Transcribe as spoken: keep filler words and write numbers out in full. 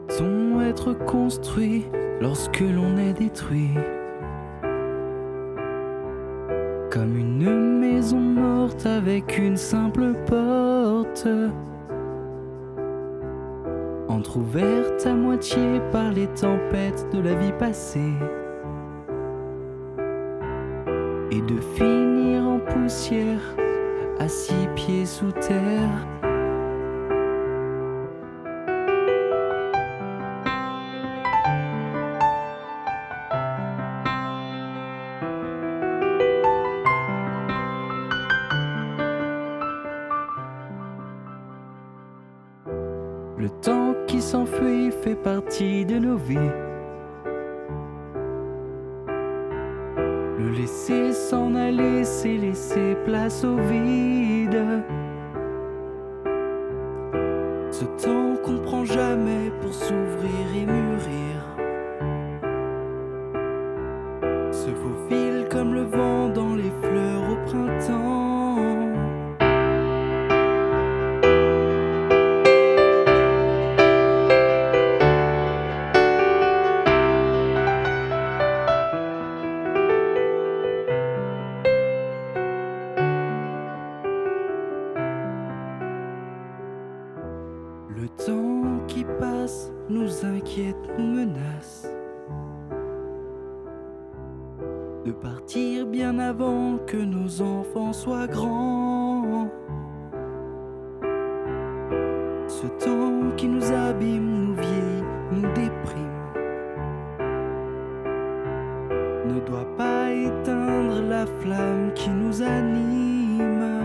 Peut-on être construit lorsque l'on est détruit? Comme une maison morte avec une simple porte, entr'ouverte à moitié par les tempêtes de la vie passée, et de finir en poussière à six pieds sous terre. Le temps qui s'enfuit fait partie de nos vies. Le laisser s'en aller, c'est laisser place au vide. Ce temps qu'on prend jamais pour s'ouvrir et mûrir se faufile comme le vent dans les fleurs au printemps. Le temps qui passe nous inquiète, nous menace de partir bien avant que nos enfants soient grands. Ce temps qui nous abîme, nous vieillit, nous déprime, ne doit pas éteindre la flamme qui nous anime.